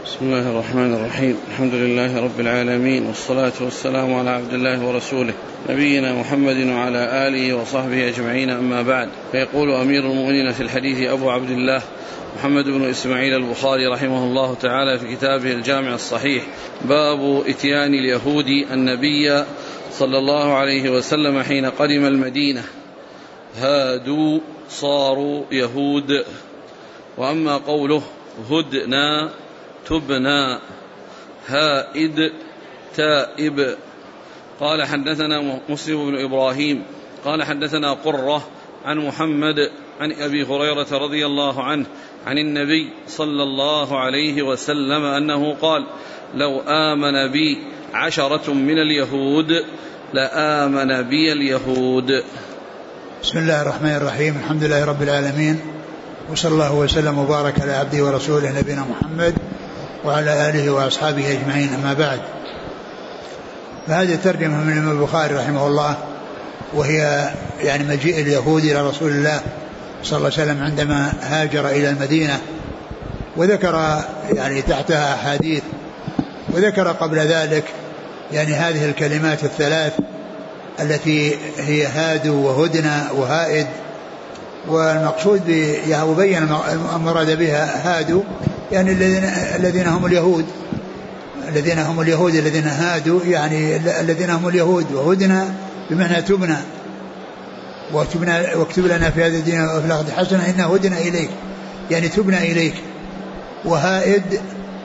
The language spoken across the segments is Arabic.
بسم الله الرحمن الرحيم. الحمد لله رب العالمين، والصلاة والسلام على عبد الله ورسوله نبينا محمد وعلى آله وصحبه أجمعين، أما بعد. فيقول أمير المؤمنين في الحديث أبو عبد الله محمد بن إسماعيل البخاري رحمه الله تعالى في كتابه الجامع الصحيح: باب إتيان اليهود النبي صلى الله عليه وسلم حين قدم المدينة، هادوا صاروا يهود. وأما قوله هدنا تبنا هائد تائب. قال حدثنا مسلم بن إبراهيم قال حدثنا قرة عن محمد عن أبي هريرة رضي الله عنه عن النبي صلى الله عليه وسلم أنه قال: لو آمن بي 10 من اليهود لآمن بي اليهود. بسم الله الرحمن الرحيم. الحمد لله رب العالمين، وصلى الله وسلم وبارك على عبده ورسوله نبينا محمد وعلى آله وأصحابه أجمعين، أما بعد. فهذه الترجمة من الإمام البخاري رحمه الله، وهي يعني مجيء اليهود إلى رسول الله صلى الله عليه وسلم عندما هاجر إلى المدينة، وذكر يعني تحتها أحاديث، وذكر قبل ذلك يعني هذه الكلمات الثلاث التي هي هادوا وهدنا وهائد. والمقصود وبين المراد بها هادوا يعني الذين هم اليهود، الذين هادوا يعني الذين هم اليهود، وهدنا بمعنى تبنا، واكتب لنا في هذا الدين وفي الآخرة حسنة إنا هدنا إليك، يعني تبنا إليك. وهائد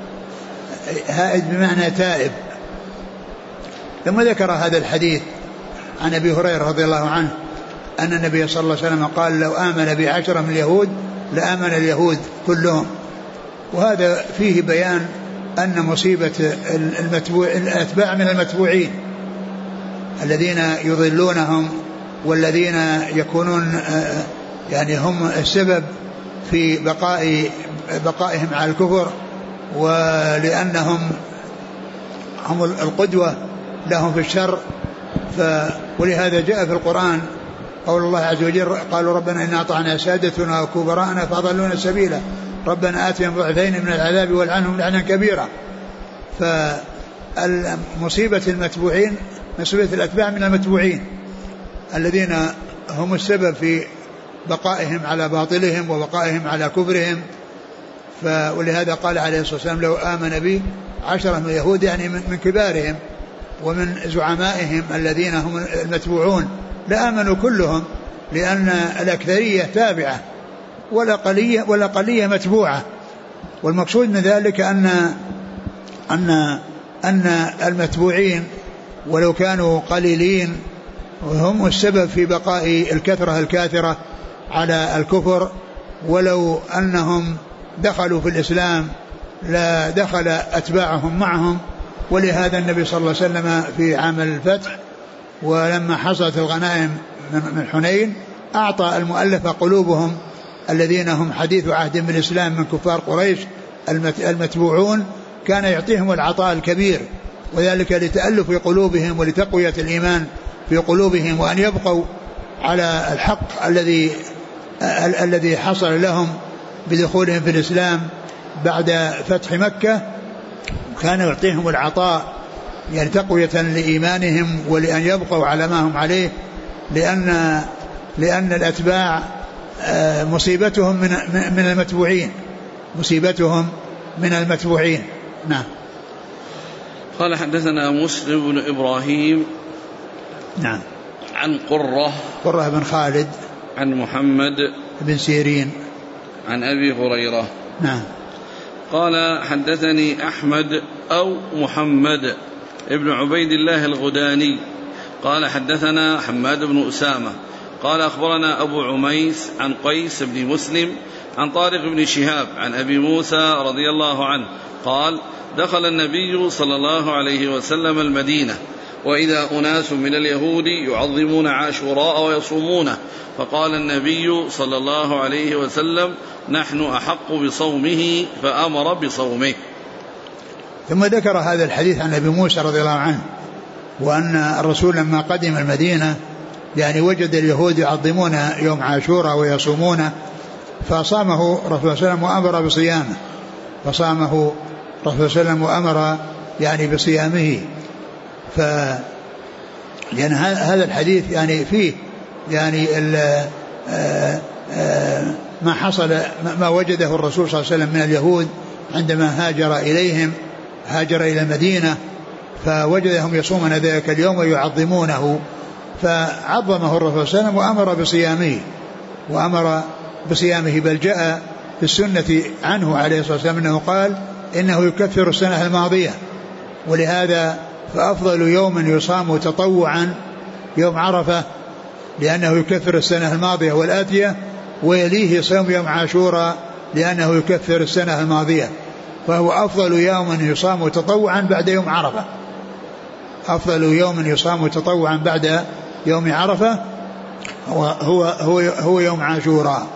بمعنى تائب. ثم ذكر هذا الحديث عن أبي هريرة رضي الله عنه أن النبي صلى الله عليه وسلم قال: لو آمن ب10 من اليهود لآمن اليهود كلهم. وهذا فيه بيان أن مصيبة الأتباع من المتبوعين الذين يضلونهم، والذين يكونون يعني هم السبب في بقائهم على الكفر، ولأنهم هم القدوة لهم في الشر. ولهذا جاء في القرآن قول الله عز وجل: قالوا ربنا إنا أطعنا سادتنا وكبراءنا فأضلونا سبيلا ربنا آتهم ضعفين من العذاب والعنهم لعنا كبيرا. فمصيبة المتبوعين مصيبة الأتباع من المتبوعين الذين هم السبب في بقائهم على باطلهم وبقائهم على كفرهم. ولهذا قال عليه الصلاة والسلام: لو آمن بي 10 من اليهود، يعني من كبارهم ومن زعمائهم الذين هم المتبوعون، لآمنوا كلهم، لأن الأكثرية تابعة ولا قلية متبوعة. والمقصود من ذلك أن المتبوعين ولو كانوا قليلين هم السبب في بقاء الكثرة الكاثرة على الكفر، ولو أنهم دخلوا في الإسلام لا دخل أتباعهم معهم. ولهذا النبي صلى الله عليه وسلم في عام الفتح ولما حصلت الغنائم من حنين أعطى المؤلفة قلوبهم الذين هم حديث عهد بالإسلام من كفار قريش المتبوعون، كان يعطيهم العطاء الكبير، وذلك لتألف قلوبهم ولتقوية الإيمان في قلوبهم، وأن يبقوا على الحق الذي حصل لهم بدخولهم في الإسلام بعد فتح مكة. كان يعطيهم العطاء يعني تقوية لإيمانهم ولأن يبقوا على ما هم عليه، لأن الأتباع مصيبتهم من المتبوعين. نعم. قال حدثنا مسلم بن إبراهيم نعم عن قرة بن خالد عن محمد بن سيرين عن أبي هريرة. نعم. قال حدثني أحمد أو محمد ابن عبيد الله الغداني قال حدثنا حماد بن أسامة قال أخبرنا أبو عميس عن قيس بن مسلم عن طارق بن شهاب عن أبي موسى رضي الله عنه قال: دخل النبي صلى الله عليه وسلم المدينة، وإذا أناس من اليهود يعظمون عاشوراء ويصومونه، فقال النبي صلى الله عليه وسلم: نحن أحق بصومه، فأمر بصومه. ثم ذكر هذا الحديث عن أبي موسى رضي الله عنه، وأن الرسول لما قدم المدينة يعني وجد اليهود يعظمون يوم عاشوراء ويصومونه، فصامه رسول الله صلى الله عليه وسلم وأمر بصيامه، فصامه الرسول صلى الله عليه وسلم وأمر يعني بصيامه. لأن هذا الحديث يعني فيه يعني ما حصل ما وجده الرسول صلى الله عليه وسلم من اليهود عندما هاجر إلى المدينة، فوجدهم يصومون ذلك اليوم ويعظمونه، فعظمه الرسول صلى الله عليه وسلم وأمر بصيامه. بل جاء في السنة عنه عليه الصلاة والسلام أنه قال إنه يكفر السنة الماضية، ولهذا فأفضل يوم يصام تطوعا يوم عرفة، لأنه يكفر السنة الماضية والآتية، ويليه صوم يوم عاشوراء لأنه يكفر السنة الماضية. فهو أفضل يوم يصام تطوعا بعد يوم عرفة، أفضل يوم يصام تطوعا بعد يوم عرفة هو يوم عاشوراء.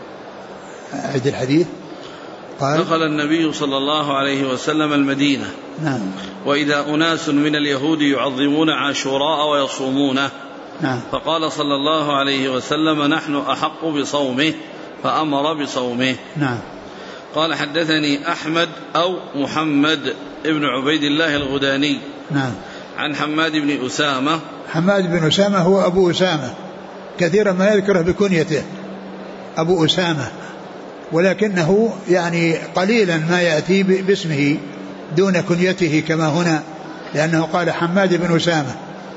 أعد الحديث. قال دخل النبي صلى الله عليه وسلم المدينة. نعم. وإذا أناس من اليهود يعظمون عاشوراء ويصومونه. نعم. فقال صلى الله عليه وسلم نحن أحق بصومه، فأمر بصومه. نعم. قال حدثني أحمد أو محمد ابن عبيد الله الغداني. نعم. عن حماد بن أسامة. حماد بن أسامة هو أبو أسامة، كثيرا ما يذكره بكنيته أبو أسامة، ولكنه يعني قليلا ما يأتي باسمه دون كنيته كما هنا، لأنه قال حماد بن أسامة،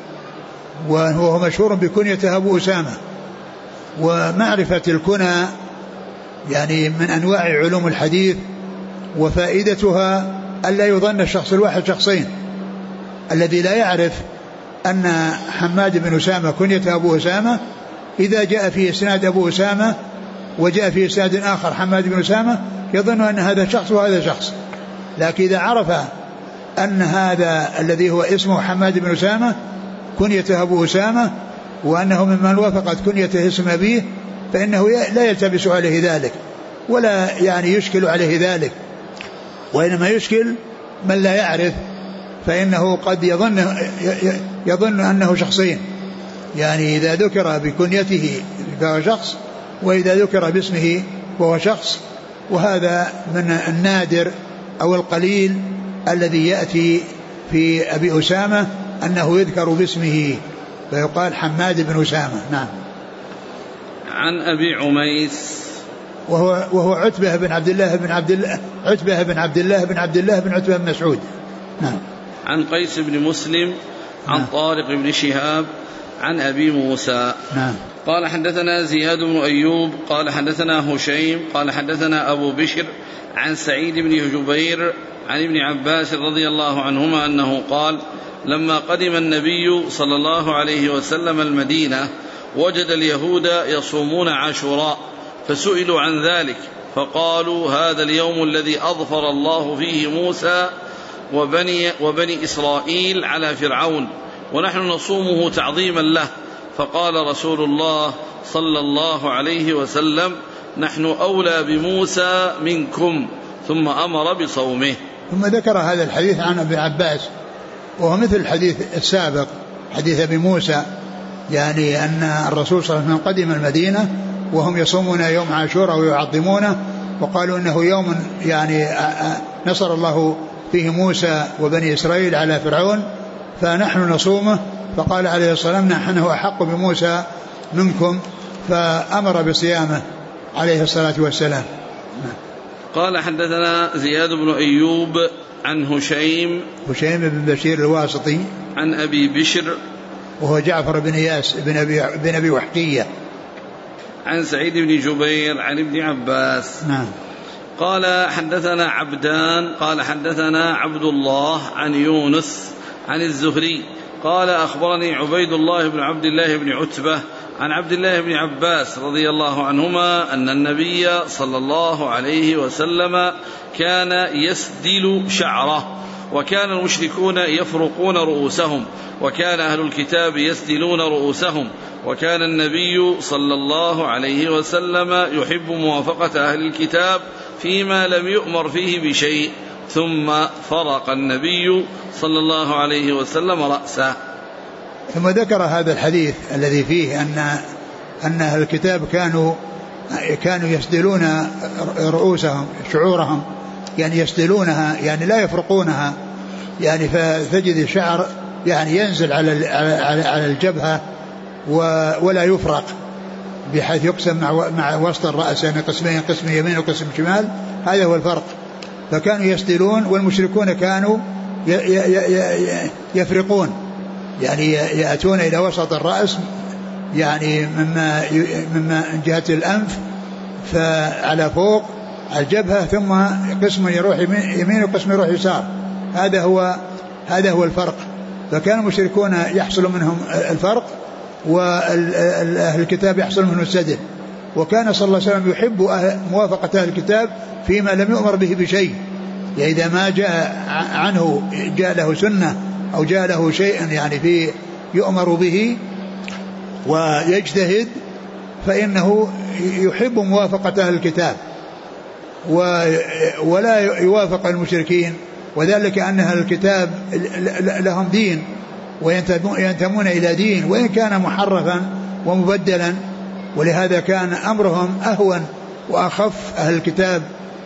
وهو مشهور بكنيته أبو أسامة. ومعرفة الكنى يعني من أنواع علوم الحديث، وفائدتها ألا يظن الشخص الواحد شخصين. الذي لا يعرف أن حماد بن أسامة كنيته أبو أسامة، إذا جاء في إسناد أبو أسامة وجاء في إسناد آخر حماد بن أسامة يظن أن هذا شخص وهذا شخص. لكن إذا عرف أن هذا الذي هو اسمه حماد بن أسامة كنيته أبو أسامة، وأنه ممن وافقت كنيته اسم أبيه، فإنه لا يلتبس عليه ذلك ولا يعني يشكل عليه ذلك، وإنما يشكل من لا يعرف، فإنه قد يظن أنه شخصين، يعني إذا ذكر بكنيته فهو شخص، وإذا ذكر باسمه فهو شخص. وهذا من النادر أو القليل الذي يأتي في أبي أسامة أنه يذكر باسمه فيقال حماد بن أسامة. نعم. عن أبي عميس وهو عتبة بن عبد الله بن عتبة بن عبد الله بن عتبة بن مسعود. نعم. عن قيس بن مسلم عن طارق بن شهاب عن أبي موسى. نعم. قال حدثنا زياد بن أيوب قال حدثنا هشيم قال حدثنا أبو بشر عن سعيد بن جبير عن ابن عباس رضي الله عنهما أنه قال لما قدم النبي صلى الله عليه وسلم المدينة وجد اليهود يصومون عاشوراء، فسئلوا عن ذلك فقالوا هذا اليوم الذي أظفر الله فيه موسى وبني إسرائيل على فرعون، ونحن نصومه تعظيما له. فقال رسول الله صلى الله عليه وسلم نحن أولى بموسى منكم، ثم أمر بصومه. ثم ذكر هذا الحديث عن ابن عباس، وهو مثل الحديث السابق حديث أبي موسى، يعني أن الرسول صلى الله عليه وسلم قدم المدينة وهم يصومون يوم عاشوراء ويعظمونه، وقالوا إنه يوم يعني نصر الله فيه موسى وبني إسرائيل على فرعون، فنحن نصومه. فقال عليه الصلاة والسلام نحن أحق بموسى منكم، فأمر بصيامه عليه الصلاة والسلام. قال حدثنا زياد بن أيوب عن هشيم بن بشير الواسطي عن أبي بشر وهو جعفر بن إياس بن أبي وحقية عن سعيد بن جبير عن ابن عباس. نعم. قال حدثنا عبدان قال حدثنا عبد الله عن يونس عن الزهري قال أخبرني عبيد الله بن عبد الله بن عتبة عن عبد الله بن عباس رضي الله عنهما أن النبي صلى الله عليه وسلم كان يسدل شعره، وكان المشركون يفرقون رؤوسهم، وكان أهل الكتاب يسدلون رؤوسهم، وكان النبي صلى الله عليه وسلم يحب موافقة أهل الكتاب فيما لم يؤمر فيه بشيء. ثم فرق النبي صلى الله عليه وسلم رأسه. ثم ذكر هذا الحديث الذي فيه أن أهل الكتاب كانوا يسدلون رؤوسهم شعورهم، يعني يسدلونها يعني لا يفرقونها يعني فتجد الشعر يعني ينزل على الجبهة ولا يفرق بحيث يقسم مع وسط الرأس يعني قسمين قسم يمين وقسم شمال هذا هو الفرق. فكانوا يسدلون والمشركون كانوا يفرقون يعني يأتون إلى وسط الرأس يعني مما جهة الأنف فعلى فوق الجبهة ثم قسم يروح يمين وقسم يروح يسار هذا هو الفرق. فكان المشركون يحصل منهم الفرق وأهل الكتاب يحصل منه السدل. وكان صلى الله عليه وسلم يحب موافقة أهل الكتاب فيما لم يؤمر به بشيء يعني إذا ما جاء عنه جاء له سنة أو جاء له شيء يعني في يؤمر به ويجتهد فإنه يحب موافقة أهل الكتاب ولا يوافق المشركين وذلك أن أهل الكتاب لهم دين وينتمون إلى دين وإن كان محرفا ومبدلا ولهذا كان أمرهم أهون وأخف أهل الكتاب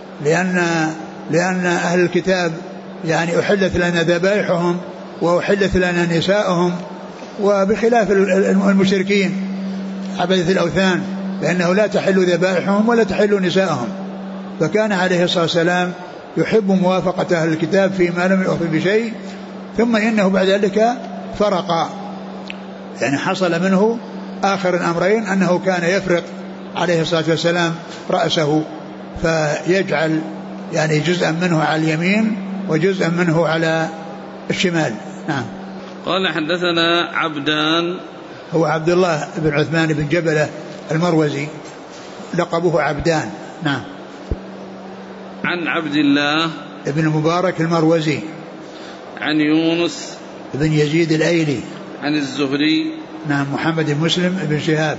لأن أهل الكتاب يعني أحلت لنا ذبائحهم وأحلت لنا نساءهم وبخلاف المشركين عبدة الأوثان لأنه لا تحل ذبائحهم ولا تحل نساءهم. فكان عليه الصلاة والسلام يحب موافقة أهل الكتاب فيما لم يؤمر بشيء ثم إنه بعد ذلك فرق يعني حصل منه آخر الأمرين أنه كان يفرق عليه الصلاة والسلام رأسه فيجعل يعني جزءا منه على اليمين وجزءا منه على الشمال. نعم. قال حدثنا عبدان هو عبد الله بن عثمان بن جبلة المروزي لقبه عبدان. نعم. عن عبد الله ابن المبارك المروزي عن يونس بن يزيد الأيلي عن الزهري نعم محمد بن مسلم بن شهاب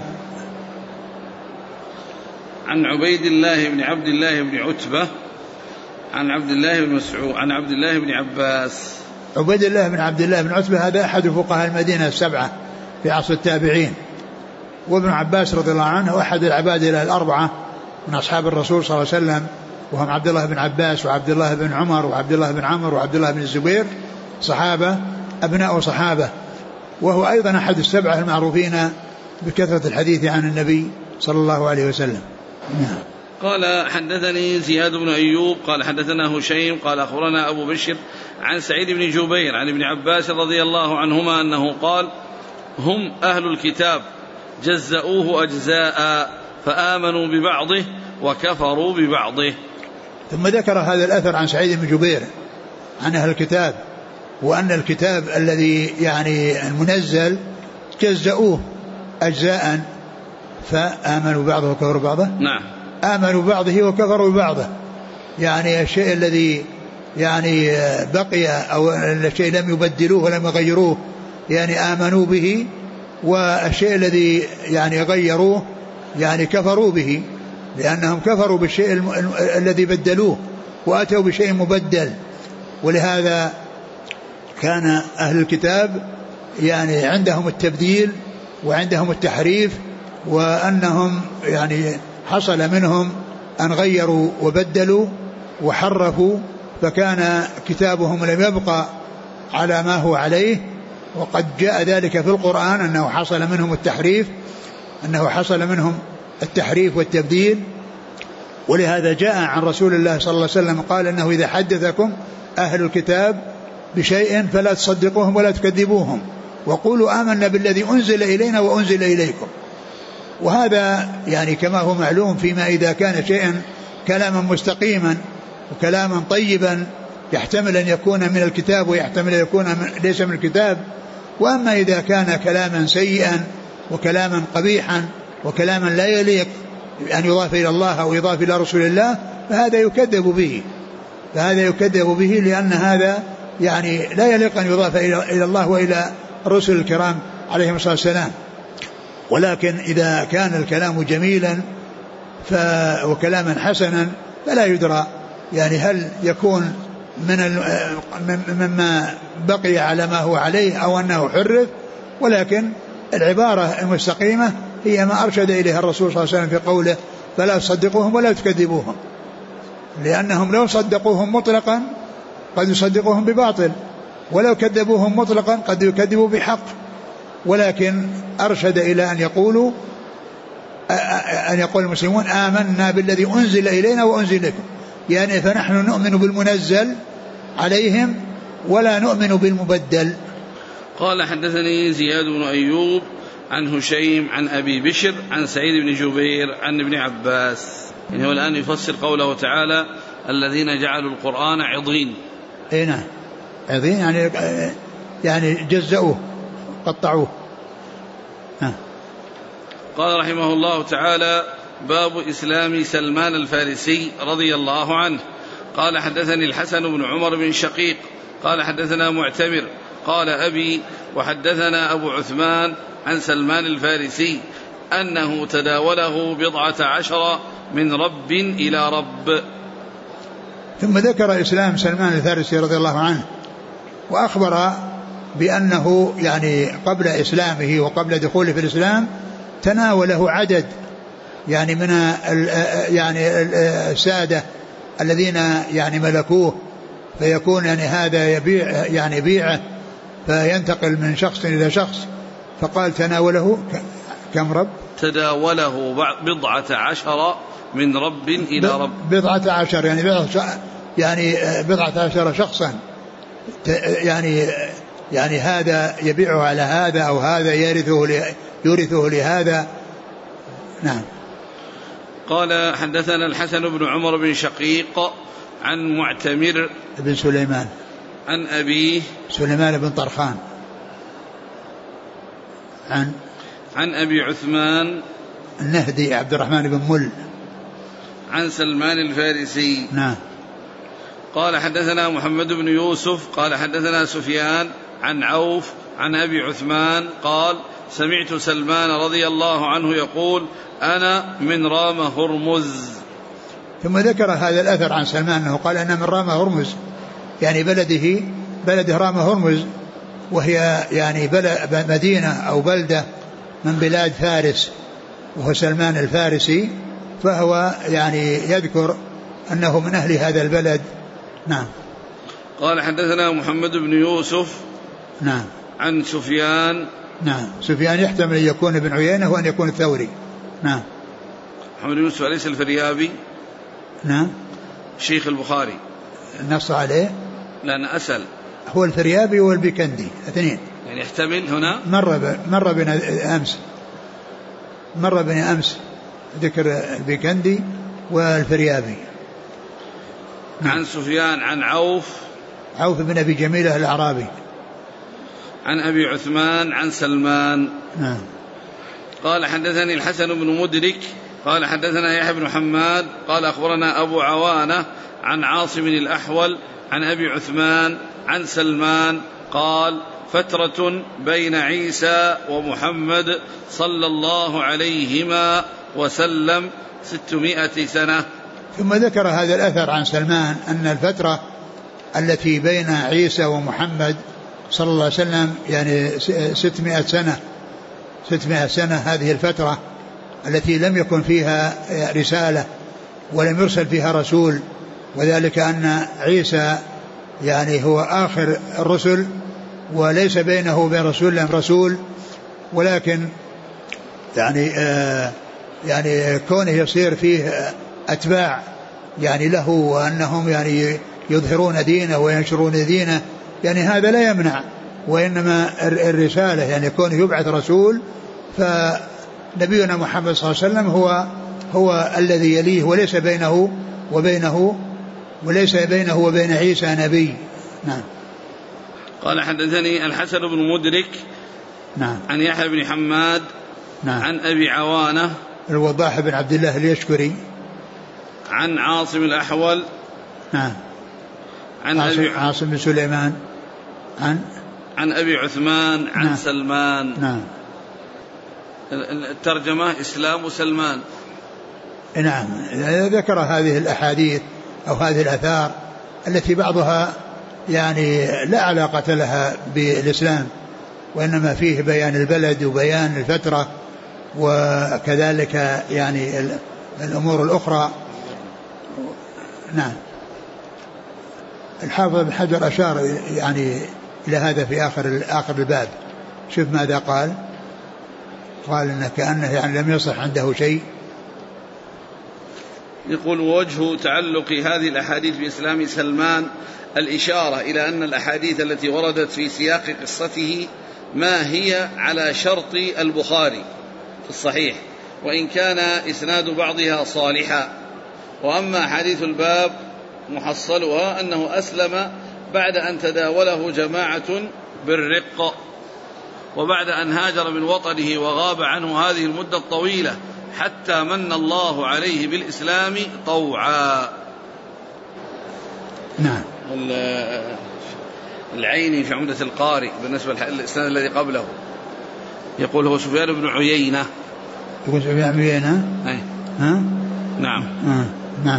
عن عبيد الله بن عبد الله بن عتبة عن عبد الله بن مسعود عن عبد الله بن عباس. عبيد الله بن عبد الله بن عتبة هذا أحد فقهاء المدينة السبعة في عصر التابعين وابن عباس رضي الله عنه أحد العبادلة الأربعة من أصحاب الرسول صلى الله عليه وسلم وهم عبد الله بن عباس وعبد الله بن عمر وعبد الله بن عمرو وعبد الله بن الزبير صحابة أبناء صحابة وهو أيضا أحد السبعة المعروفين بكثرة الحديث عن النبي صلى الله عليه وسلم. قال حدثني زياد بن أيوب قال حدثنا هشيم قال أخبرنا أبو بشر عن سعيد بن جبير عن ابن عباس رضي الله عنهما أنه قال هم أهل الكتاب جزأوه أجزاء فآمنوا ببعضه وكفروا ببعضه. ثم ذكر هذا الأثر عن سعيد بن جبير عن أهل الكتاب وأن الكتاب الذي يعني المنزل جزأوه أجزاء فآمنوا بعضه وكفروا بعضه. نعم. آمنوا بعضه وكفروا بعضه يعني الشيء الذي يعني بقي أو الشيء لم يبدلوه ولم يغيروه يعني آمنوا به والشيء الذي يعني غيروه يعني كفروا به لأنهم كفروا بالشيء الذي بدلوه وأتوا بشيء مبدل. ولهذا كان أهل الكتاب يعني عندهم التبديل وعندهم التحريف وأنهم يعني حصل منهم أن غيروا وبدلوا وحرفوا فكان كتابهم لم يبقى على ما هو عليه. وقد جاء ذلك في القرآن أنه حصل منهم التحريف والتبديل. ولهذا جاء عن رسول الله صلى الله عليه وسلم قال أنه إذا حدثكم أهل الكتاب بشيء فلا تصدقوهم ولا تكذبوهم وقولوا آمنا بالذي أنزل إلينا وأنزل إليكم. وهذا يعني كما هو معلوم فيما إذا كان شيئا كلاما مستقيما وكلاما طيبا يحتمل أن يكون من الكتاب ويحتمل أن يكون ليس من الكتاب. وأما إذا كان كلاما سيئا وكلاما قبيحا وكلاما لا يليق أن يضاف إلى الله أو يضاف إلى رسول الله فهذا يكذب به لأن هذا يعني لا يليق أن يضاف إلى الله وإلى الرسل الكرام عليهم الصلاة والسلام. ولكن إذا كان الكلام جميلا وكلاما حسنا فلا يدرى يعني هل يكون مما بقي على ما هو عليه أو أنه حرف. ولكن العبارة المستقيمة هي ما أرشد إليها الرسول صلى الله عليه وسلم في قوله فلا تصدقوهم ولا تكذبوهم. لأنهم لو صدقوهم مطلقا قد يصدقوهم بباطل، ولو كذبوهم مطلقا قد يكذبوا بحق، ولكن أرشد إلى أن يقول المسلمون آمنا بالذي أنزل إلينا وأنزل لكم، يعني فنحن نؤمن بالمنزل عليهم ولا نؤمن بالمبدل. قال حدثني زياد بن أيوب عن هشيم عن أبي بشر عن سعيد بن جبير عن ابن عباس. إنه الآن يفسر قوله تعالى الذين جعلوا القرآن عضين. نعم عضين يعني جزأوه قطعوه. قال رحمه الله تعالى باب إسلام سلمان الفارسي رضي الله عنه. قال حدثني الحسن بن عمر بن شقيق قال حدثنا معتمر قال أبي وحدثنا أبو عثمان عن سلمان الفارسي أنه تداوله 17 من رب إلى رب. ثم ذكر إسلام سلمان الفارسي رضي الله عنه وأخبر بأنه يعني قبل إسلامه وقبل دخوله في الإسلام تناوله عدد يعني من السادة الذين يعني ملكوه، فيكون يعني هذا يبيع يعني بيعه فينتقل من شخص إلى شخص، فقال تناوله كم رب؟ تداوله 17 من رب إلى رب. 17 يعني 17 شخصا، يعني هذا يبيعه على هذا أو هذا يورثه لهذا. نعم. قال حدثنا الحسن بن عمر بن شقيق عن معتمر بن سليمان عن أبيه سليمان بن طرخان عن أبي عثمان النهدي عبد الرحمن بن مل عن سلمان الفارسي. نعم. قال حدثنا محمد بن يوسف قال حدثنا سفيان عن عوف عن أبي عثمان قال سمعت سلمان رضي الله عنه يقول أنا من رام هرمز. ثم ذكر هذا الأثر عن سلمان أنه قال أنا من رام هرمز، يعني بلده رام هرمز، وهي يعني مدينة أو بلدة من بلاد فارس، وهو سلمان الفارسي، فهو يعني يذكر أنه من أهل هذا البلد. نعم. قال حدثنا محمد بن يوسف نعم عن سفيان. نعم. سفيان يحتمل أن يكون ابن عيينة وأن يكون الثوري. نعم. محمد بن يوسف أليس الفريابي؟ نعم. شيخ البخاري نص عليه؟ لا أنا أسأل. هو الفريابي والبيكندي اثنين، يعني يحتمل هنا مر بنا أمس ذكر البيكندي والفريابي. عن سفيان عن عوف بن أبي جميلة الأعرابي عن أبي عثمان عن سلمان. نعم. قال حدثني الحسن بن مدرك قال حدثنا يحيى بن حماد قال أخبرنا أبو عوانة عن عاصم الأحول عن أبي عثمان عن سلمان قال فترة بين عيسى ومحمد صلى الله عليهما وسلم 600 سنة. ثم ذكر هذا الأثر عن سلمان أن الفترة التي بين عيسى ومحمد صلى الله عليه وسلم يعني 600 سنة هذه الفترة التي لم يكن فيها رسالة ولم يرسل فيها رسول، وذلك أن عيسى يعني هو آخر الرسل وليس بينه وبين رسول الله رسول، ولكن يعني كونه يصير فيه أتباع يعني له وأنهم يعني يظهرون دينه وينشرون دينه، يعني هذا لا يمنع، وإنما الرسالة يعني كونه يبعث رسول، فنبينا محمد صلى الله عليه وسلم هو الذي يليه وليس بينه وبين عيسى نبي. نعم. قال حدثني الحسن بن مدرك نعم عن يحيى بن حماد نعم عن أبي عوانة الوضاح بن عبد الله اليشكري عن عاصم الأحول نعم عن عاصم بن سليمان عن أبي عثمان عن نعم. سلمان. نعم. الترجمة إسلام سلمان. نعم. ذكر هذه الأحاديث أو هذه الآثار التي بعضها يعني لا علاقة لها بالإسلام، وإنما فيه بيان البلد وبيان الفترة، وكذلك يعني الأمور الأخرى. نعم. الحافظ بن حجر أشار يعني إلى هذا في آخر الباب. شوف ماذا قال إنه كأنه يعني لم يصح عنده شيء. يقول: ووجه تعلق هذه الأحاديث بإسلام سلمان الإشارة إلى أن الأحاديث التي وردت في سياق قصته ما هي على شرط البخاري في الصحيح، وإن كان إسناد بعضها صالحا. وأما أحاديث الباب محصلها أنه أسلم بعد أن تداوله جماعة بالرق، وبعد أن هاجر من وطنه وغاب عنه هذه المدة الطويلة حتى من الله عليه بالإسلام طوعا. نعم. العيني في عمدة القارئ بالنسبة للإسناد الذي قبله يقول: هو سفيان بن عيينة. يقول سفيان بن عيينة. ها؟ نعم. نعم.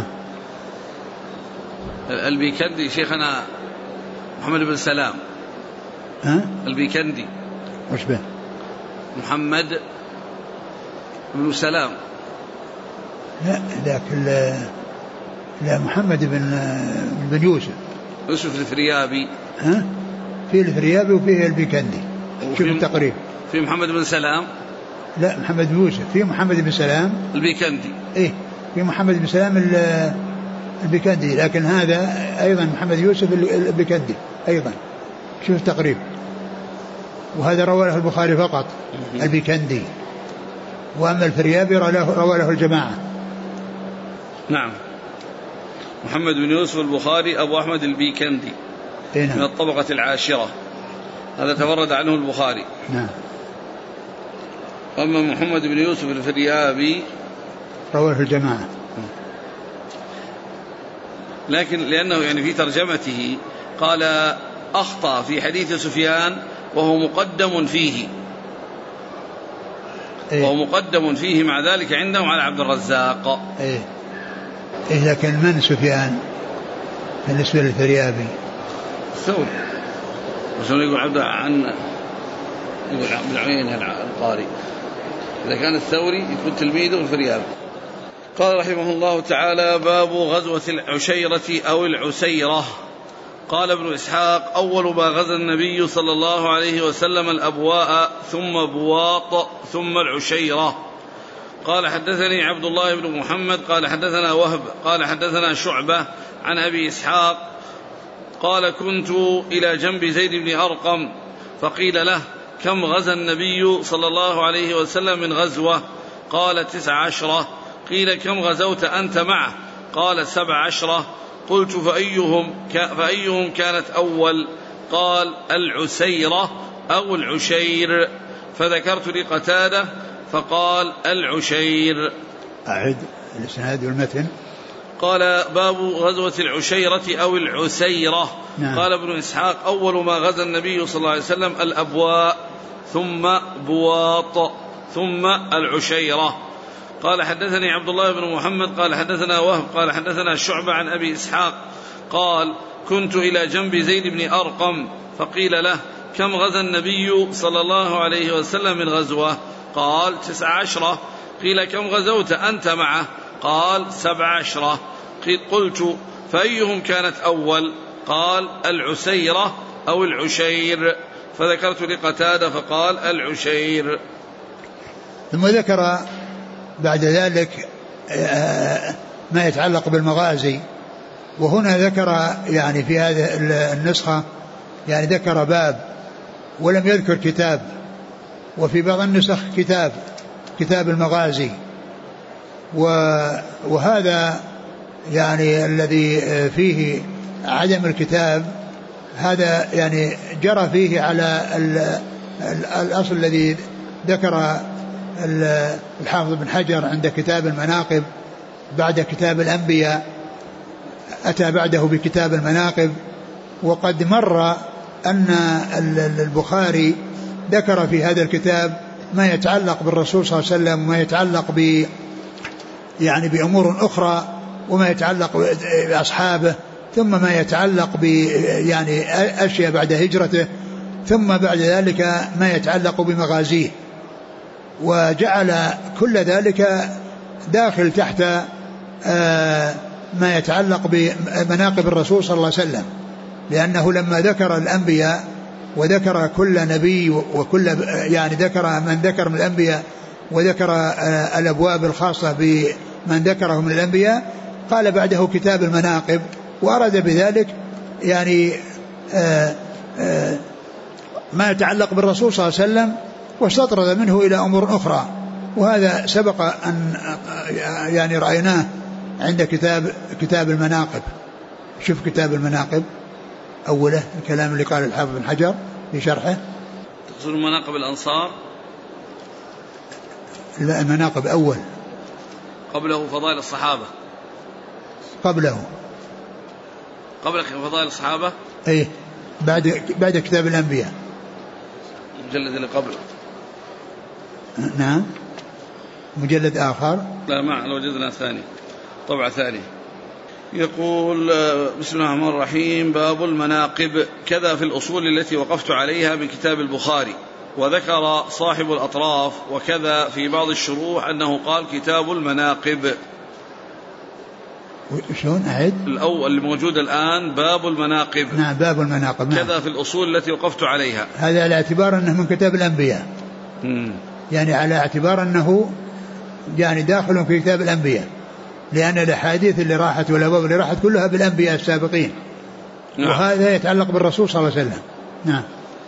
البيكندي شيخنا محمد بن سلام. البيكندي وش به؟ محمد بن سلام. لا لكن لا محمد بن يوسف الفريابي. في الفريابي وفيه البيكندي. شوف التقريب. في محمد بن سلام. لا محمد بن يوسف. في محمد بن سلام البيكندي. في محمد بن سلام البيكندي، لكن هذا أيضا محمد يوسف البيكندي أيضا. شوف التقريب. وهذا رواه له البخاري فقط البيكندي، وأما الفريابي رواه له الجماعة. نعم. محمد بن يوسف البخاري أبو أحمد البيكندي من الطبقة العاشرة، هذا تفرد عنه البخاري. نعم. أما محمد بن يوسف الفريابي رواه الجماعة، لكن لأنه يعني في ترجمته قال: أخطأ في حديث سفيان وهو مقدم فيه. وهو مقدم فيه مع ذلك عندهم على عبد الرزاق. لكن من سفيان بالنسبة للفريابي؟ الثوري. وشون يقول عبد العين القاري. إذا كان الثوري يكون تلميذه الفريابي. قال رحمه الله تعالى: باب غزوة العشيرة أو العسيرة. قال ابن إسحاق: أول ما غزا النبي صلى الله عليه وسلم الأبواء ثم بواط ثم العشيرة. قال: حدثني عبد الله بن محمد قال حدثنا وهب قال حدثنا شعبة عن أبي إسحاق قال: كنت إلى جنب زيد بن أرقم فقيل له: كم غزا النبي صلى الله عليه وسلم من غزوة؟ قال: 19. قيل: كم غزوت أنت معه؟ قال: 17. قلت: فأيهم كانت أول؟ قال: العسيرة أو العشير. فذكرت لقتادة فقال: العشير. أعد الإسناد والمتن. قال: باب غزوة العشيرة أو العسيرة. نعم. قال ابن إسحاق: أول ما غزا النبي صلى الله عليه وسلم الأبواء ثم بواط ثم العشيرة. قال: حدثني عبد الله بن محمد قال حدثنا وهب قال حدثنا شعبة عن أبي إسحاق قال: كنت إلى جنب زيد بن أرقم فقيل له: كم غزا النبي صلى الله عليه وسلم من غزوة؟ قال: 19. قيل: كم غزوت أنت معه؟ قال: 17. قلت: فأيهم كانت أول؟ قال: العسيرة أو العشير. فذكرت لقتادة فقال: العشير. ثم ذكر بعد ذلك ما يتعلق بالمغازي، وهنا ذكر يعني في هذه النسخة يعني ذكر باب ولم يذكر كتاب، وفي بعض النسخ كتاب المغازي، وهذا يعني الذي فيه عدم الكتاب هذا يعني جرى فيه على الأصل الذي ذكر الحافظ بن حجر عند كتاب المناقب بعد كتاب الأنبياء، أتى بعده بكتاب المناقب. وقد مر أن البخاري ذكر في هذا الكتاب ما يتعلق بالرسول صلى الله عليه وسلم وما يتعلق يعني بأمور أخرى وما يتعلق بأصحابه، ثم ما يتعلق يعني أشياء بعد هجرته، ثم بعد ذلك ما يتعلق بمغازيه، وجعل كل ذلك داخل تحت ما يتعلق بمناقب الرسول صلى الله عليه وسلم، لأنه لما ذكر الأنبياء وذكر كل نبي وكل يعني ذكر من ذكر من الأنبياء وذكر الأبواب الخاصة بمن ذكره من الأنبياء قال بعده كتاب المناقب، وأراد بذلك يعني ما يتعلق بالرسول صلى الله عليه وسلم واستطرد منه إلى أمور أخرى. وهذا سبق أن يعني رأيناه عند كتاب المناقب. شوف كتاب المناقب أوله الكلام اللي قال الحافظ بن حجر في شرحه. تقصد مناقب الأنصار؟ لا، المناقب أول، قبله فضائل الصحابة. قبله فضائل الصحابة ايه بعد كتاب الأنبياء المجلد اللي قبله. نعم مجلد آخر. لا لو وجدنا ثاني طبعة ثانية. يقول بسم الله الرحمن الرحيم. باب المناقب. كذا في الأصول التي وقفت عليها من كتاب البخاري. وذكر صاحب الأطراف وكذا في بعض الشروح أنه قال كتاب المناقب. شلون أعد؟ الأول الموجود الآن باب المناقب. نعم باب المناقب. نعم. كذا في الأصول التي وقفت عليها. هذا على اعتبار أنه من كتاب الأنبياء. يعني على اعتبار أنه يعني داخل في كتاب الأنبياء، لأن الأحاديث اللي راحت والأبواب اللي راحت كلها بالأنبياء السابقين. نعم. وهذا يتعلق بالرسول صلى الله عليه وسلم. نعم.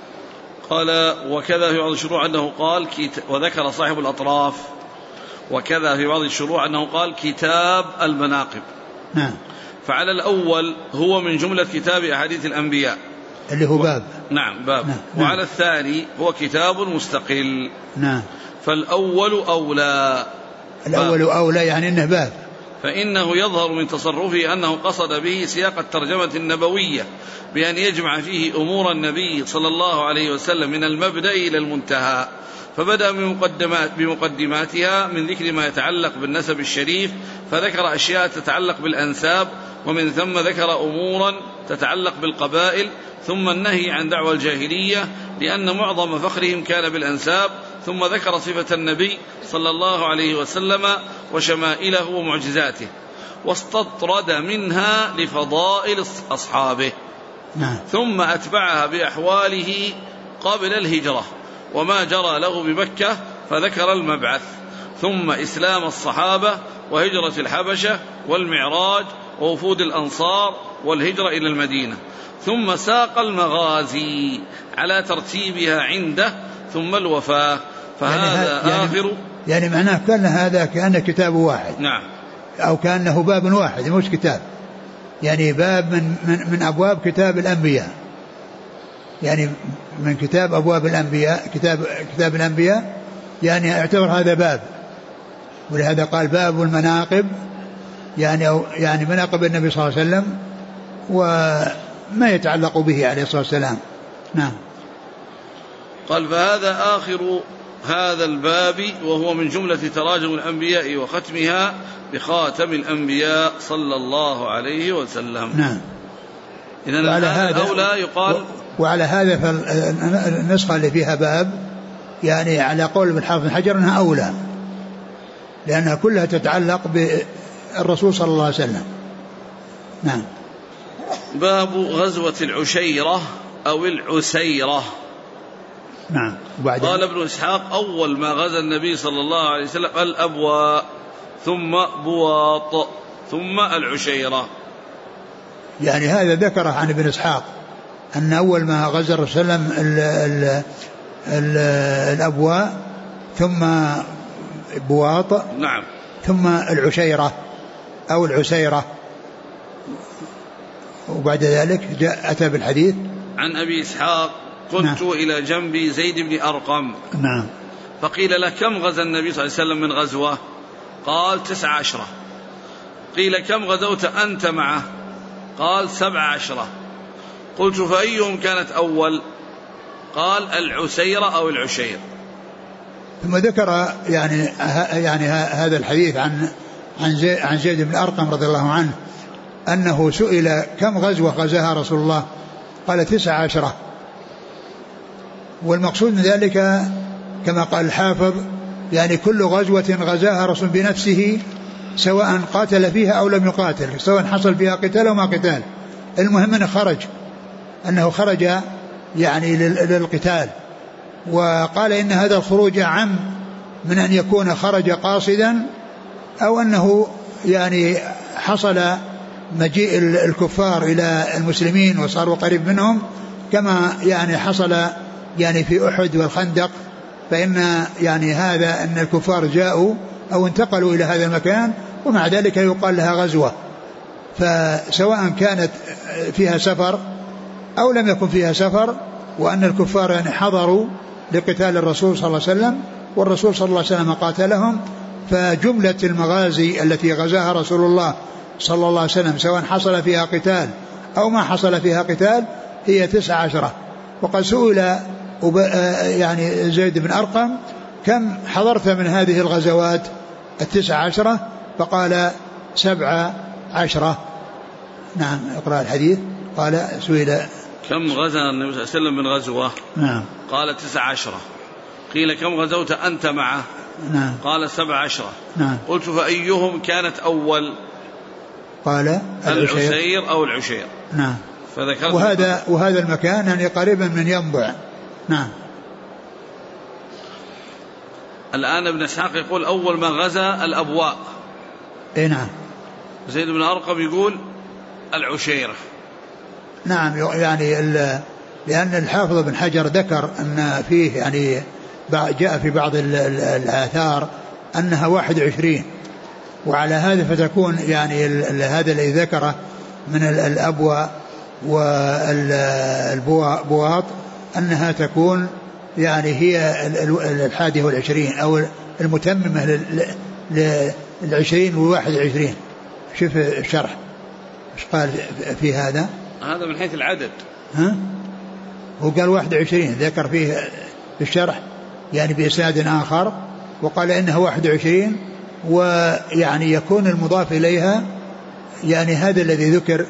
قال وكذا في بعض الشروع أنه قال وذكر صاحب الأطراف وكذا في بعض الشروع أنه قال كتاب المناقب. نعم. فعلى الأول هو من جملة كتاب أحاديث الأنبياء اللي هو باب. نعم باب. نعم. وعلى الثاني هو كتاب مستقل. نعم. فالأول أولى. الأول أولى يعني أنه باب، فإنه يظهر من تصرفه أنه قصد به سياق الترجمة النبوية بأن يجمع فيه أمور النبي صلى الله عليه وسلم من المبدأ إلى المنتهى، فبدأ بمقدماتها من ذكر ما يتعلق بالنسب الشريف، فذكر أشياء تتعلق بالأنساب، ومن ثم ذكر أمورا تتعلق بالقبائل، ثم النهي عن دعوى الجاهلية لأن معظم فخرهم كان بالأنساب، ثم ذكر صفة النبي صلى الله عليه وسلم وشمائله ومعجزاته، واستطرد منها لفضائل أصحابه. ثم أتبعها بأحواله قبل الهجرة وما جرى له بمكة، فذكر المبعث، ثم إسلام الصحابة وهجرة الحبشة والمعراج ووفود الأنصار والهجرة إلى المدينة، ثم ساق المغازي على ترتيبها عنده، ثم الوفاة. فهذا آخر يعني معناه كان هذا كأنه كتاب واحد. نعم. أو كأنه باب واحد مش كتاب، يعني باب من أبواب كتاب الأنبياء، يعني من كتاب أبواب الأنبياء كتاب الأنبياء، يعني اعتبر هذا باب. ولهذا قال باب المناقب، يعني مناقب النبي صلى الله عليه وسلم وما يتعلق به عليه الصلاة والسلام. نعم. قال فهذا آخر هذا الباب، وهو من جملة تراجم الأنبياء وختمها بخاتم الأنبياء صلى الله عليه وسلم. نعم. إذن هذا أولى يقال. وعلى هذا فالنسخة اللي فيها باب يعني على قول ابن حافظ بن حجر أنها أولى، لأنها كلها تتعلق بالرسول صلى الله عليه وسلم. نعم. باب غزوة العشيرة أو العسيرة. نعم. قال ابن إسحاق أول ما غزا النبي صلى الله عليه وسلم الأبواء، ثم بواط، ثم العشيرة. يعني هذا ذكره عن ابن إسحاق أن أول ما غزا الرسول صلى الله عليه وسلم الأبواء، ثم بواط. نعم. ثم العشيرة أو العسيرة، وبعد ذلك أتى بالحديث عن أبي إسحاق كنت نعم. إلى جنبي زيد بن أرقم. نعم. فقيل له كم غزا النبي صلى الله عليه وسلم من غزوة؟ قال 19. قيل كم غزوت أنت معه؟ قال 17. قلت فأيهم كانت أول؟ قال العسيرة أو العشير. ثم ذكر يعني هذا الحديث عن زيد بن أرقم رضي الله عنه أنه سئل كم غزوة غزاها رسول الله؟ قال 19. والمقصود من ذلك كما قال الحافظ يعني كل غزوة غزاها رسول بنفسه سواء قاتل فيها أو لم يقاتل، سواء حصل فيها قتال أو ما قتال، المهم أنه خرج يعني للقتال. وقال إن هذا الخروج أعم من أن يكون خرج قاصدا، أو أنه يعني حصل مجيء الكفار إلى المسلمين وصاروا قريب منهم، كما يعني حصل يعني في أحد والخندق، فإن يعني هذا أن الكفار جاءوا أو انتقلوا إلى هذا المكان ومع ذلك يقال لها غزوة. فسواء كانت فيها سفر أو لم يكن فيها سفر، وأن الكفار يعني حضروا لقتال الرسول صلى الله عليه وسلم والرسول صلى الله عليه وسلم قاتلهم، فجملة المغازي التي غزاها رسول الله صلى الله عليه وسلم سواء حصل فيها قتال أو ما حصل فيها قتال هي 19. وقد سئل يعني زيد بن أرقم كم حضرت من هذه الغزوات 19؟ فقال 17. نعم، اقرأ الحديث. قال سئل كم غزا النبي صلى الله عليه وسلم من غزوة؟ نعم. قال 19. قيل كم غزوت أنت معه؟ نعم. قال 17. نعم. قلت فأيهم كانت أول؟ قال العسير أو العشير. نعم. فذكرت وهذا المكان يعني قريبا من ينبع. نعم. الآن ابن إسحاق يقول أول ما غزا الأبواء. نعم. زيد بن أرقم يقول العشيرة. نعم، يعني لأن الحافظ بن حجر ذكر أن فيه يعني جاء في بعض الآثار أنها 21، وعلى هذا فتكون يعني هذا الذي ذكره من الأبواء والبواط أنها تكون يعني هي 21 أو المتممة 20 و21. شوف الشرح ايش قال في هذا من حيث العدد. هو قال 21، ذكر فيه في الشرح يعني بإسناد آخر وقال إنها 21، ويعني يكون المضاف إليها يعني هذا الذي ذكر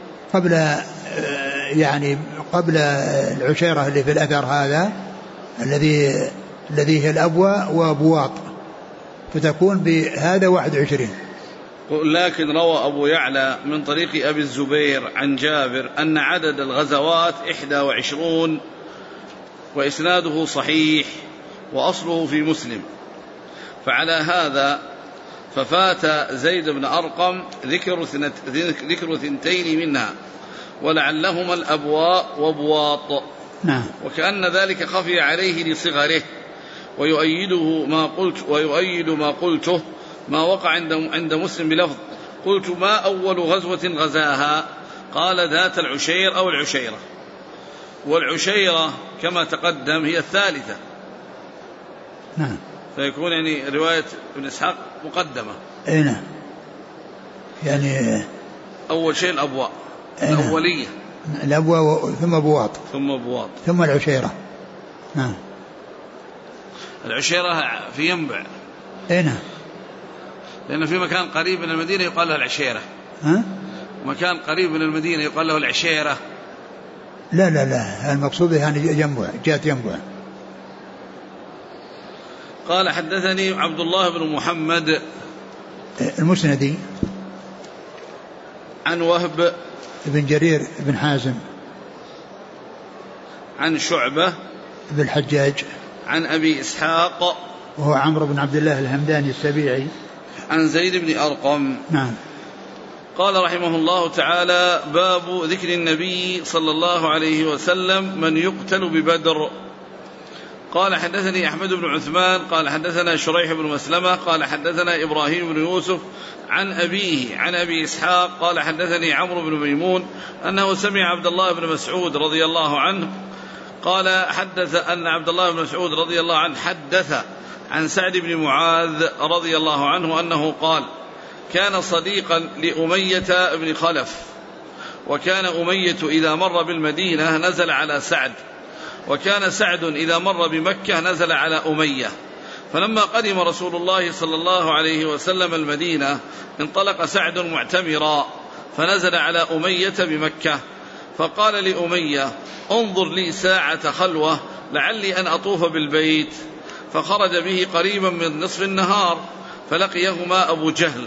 قبل العشيرة اللي في الأثر هذا الذي هي الأبوى وبواط، فتكون بهذا 21. لكن روى أبو يعلى من طريق أبي الزبير عن جابر أن عدد الغزوات 21، وإسناده صحيح وأصله في مسلم. فعلى هذا ففات زيد بن أرقم ذكر 2 منها، ولعلهما الأبواء وبواط. نعم. وكأن ذلك خفي عليه لصغره، ويؤيد ما قلته ما وقع عند مسلم بلفظ قلت ما أول غزوة غزاها؟ قال ذات العشير أو العشيرة، والعشيرة كما تقدم هي 3. نعم. فيكون يعني رواية ابن إسحاق مقدمة. نعم. يعني أول شيء الأبواء الأولية، الأبواء ثم بواط ثم العشيرة. نعم. العشيرة في ينبع. نعم. لأن في مكان قريب من المدينة يقال له العشيرة. مكان قريب من المدينة يقال له العشيرة. لا المقصود يعني ينبع، جهة ينبع. قال حدثني عبد الله بن محمد المسندي عن وهب بن جرير بن حازم عن شعبة بن الحجاج عن أبي إسحاق وهو عمرو بن عبد الله الهمداني السبيعي عن زيد بن أرقم. نعم. قال رحمه الله تعالى: باب ذكر النبي صلى الله عليه وسلم من يقتل ببدر. قال حدثني أحمد بن عثمان قال حدثنا شريح بن مسلمة قال حدثنا إبراهيم بن يوسف عن أبيه عن أبي إسحاق قال حدثني عمرو بن ميمون أنه سمع عبد الله بن مسعود رضي الله عنه قال حدث أن عبد الله بن مسعود رضي الله عنه حدث عن سعد بن معاذ رضي الله عنه أنه قال: كان صديقا لأمية بن خلف، وكان أمية إذا مر بالمدينة نزل على سعد، وكان سعد إذا مر بمكة نزل على أمية. فلما قدم رسول الله صلى الله عليه وسلم المدينة انطلق سعد معتمرا فنزل على أمية بمكة، فقال لأمية: انظر لي ساعة خلوة لعلي أن أطوف بالبيت. فخرج به قريبا من نصف النهار فلقيهما أبو جهل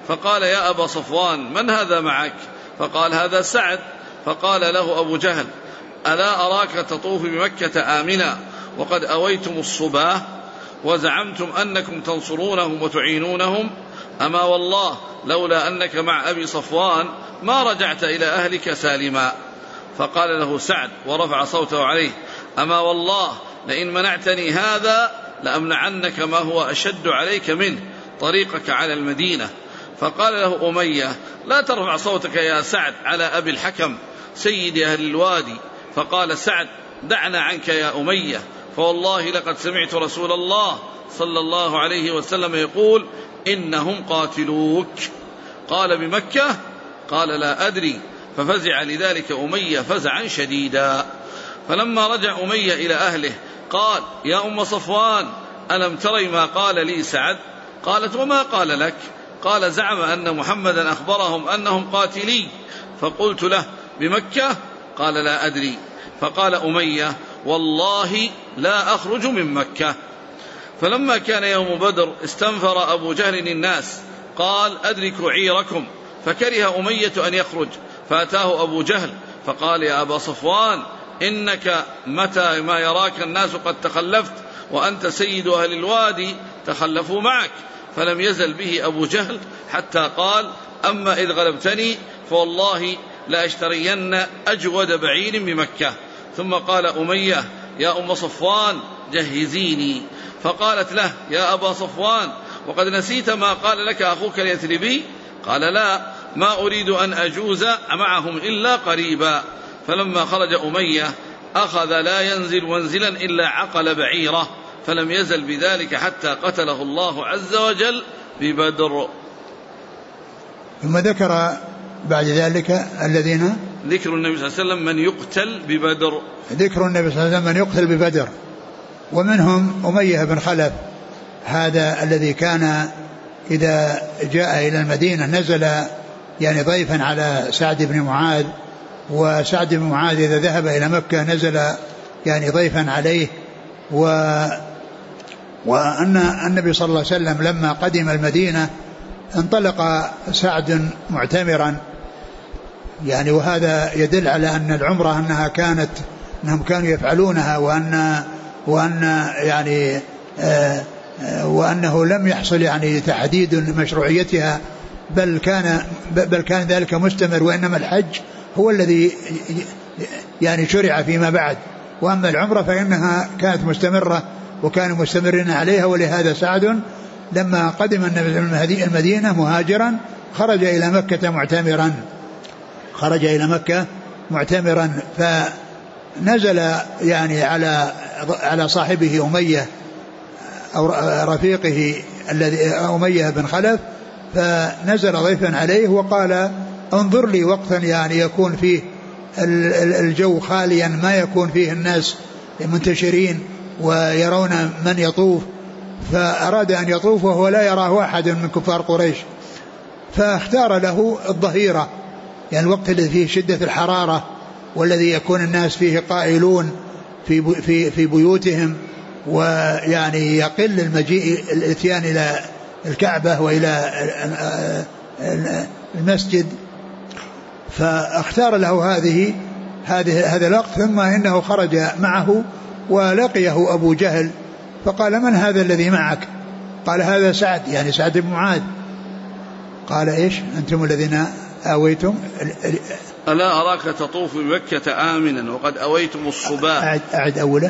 فقال يا أبا صفوان من هذا معك؟ فقال هذا سعد. فقال له أبو جهل ألا أراك تطوف بمكة آمنا وقد أويتم الصباه وزعمتم أنكم تنصرونهم وتعينونهم؟ أما والله لولا أنك مع أبي صفوان ما رجعت إلى أهلك سالما. فقال له سعد ورفع صوته عليه أما والله لئن منعتني هذا لأمنعنك ما هو أشد عليك منه طريقك على المدينة. فقال له أمية لا ترفع صوتك يا سعد على أبي الحكم سيد أهل الوادي. فقال سعد دعنا عنك يا أمية فوالله لقد سمعت رسول الله صلى الله عليه وسلم يقول إنهم قاتلوك. قال بمكة؟ قال لا أدري. ففزع لذلك أمية فزعا شديدا. فلما رجع أمية إلى أهله قال يا أم صفوان ألم تري ما قال لي سعد؟ قالت وما قال لك؟ قال زعم أن محمدا أخبرهم أنهم قاتلي. فقلت له بمكة؟ قال لا أدري. فقال أمية والله لا أخرج من مكة. فلما كان يوم بدر استنفر أبو جهل الناس قال أدركوا عيركم. فكره أمية أن يخرج فأتاه أبو جهل فقال يا أبا صفوان إنك متى ما يراك الناس قد تخلفت وأنت سيد أهل الوادي تخلفوا معك. فلم يزل به أبو جهل حتى قال أما إذ غلبتني فوالله لأشترين أجود بعير بمكة. ثم قال أمية يا أم صفوان جهزيني. فقالت له يا أبا صفوان وقد نسيت ما قال لك أخوك اليثربي؟ قال لا ما أريد أن أجوز معهم إلا قريبا. فلما خرج أمية أخذ لا ينزل منزلا إلا عقل بعيره فلم يزل بذلك حتى قتله الله عز وجل ببدر. ثم ذكر بعد ذلك الذين ذكر النبي صلى الله عليه وسلم من يقتل ببدر. ذكر النبي صلى الله عليه وسلم من يقتل ببدر ومنهم أمية بن خلف هذا الذي كان إذا جاء إلى المدينة نزل يعني ضيفا على سعد بن معاذ وسعد بن معاذ إذا ذهب إلى مكة نزل يعني ضيفا عليه وأن النبي صلى الله عليه وسلم لما قدم المدينة انطلق سعد معتمرا يعني وهذا يدل على أن العمرة أنهم كانوا يفعلونها وأن يعني وأنه لم يحصل يعني تحديد مشروعيتها بل كان ذلك مستمر وإنما الحج هو الذي يعني شرع فيما بعد وأما العمرة فإنها كانت مستمرة وكانوا مستمرين عليها. ولهذا سعد لما قدم النبي المدينة مهاجرا خرج إلى مكة معتمرا فنزل يعني على صاحبه أمية أو رفيقه الذي أمية بن خلف فنزل ضيفا عليه وقال انظر لي وقتا يعني يكون فيه الجو خاليا ما يكون فيه الناس منتشرين ويرون من يطوف. فأراد أن يطوف وهو لا يراه أحد من كفار قريش فاختار له الظهيرة يعني الوقت الذي فيه شدة الحرارة والذي يكون الناس فيه قائلون في بيوتهم ويعني يقل المجيء الاتيان إلى الكعبة وإلى المسجد. فاختار له هذا الوقت. ثم إنه خرج معه ولقيه أبو جهل فقال من هذا الذي معك؟ قال هذا سعد يعني سعد بن معاذ. قال إيش أنتم الذين آويتم ألا أراك تطوف بمكة آمنا وقد أويتم الصباح. أعد أوله.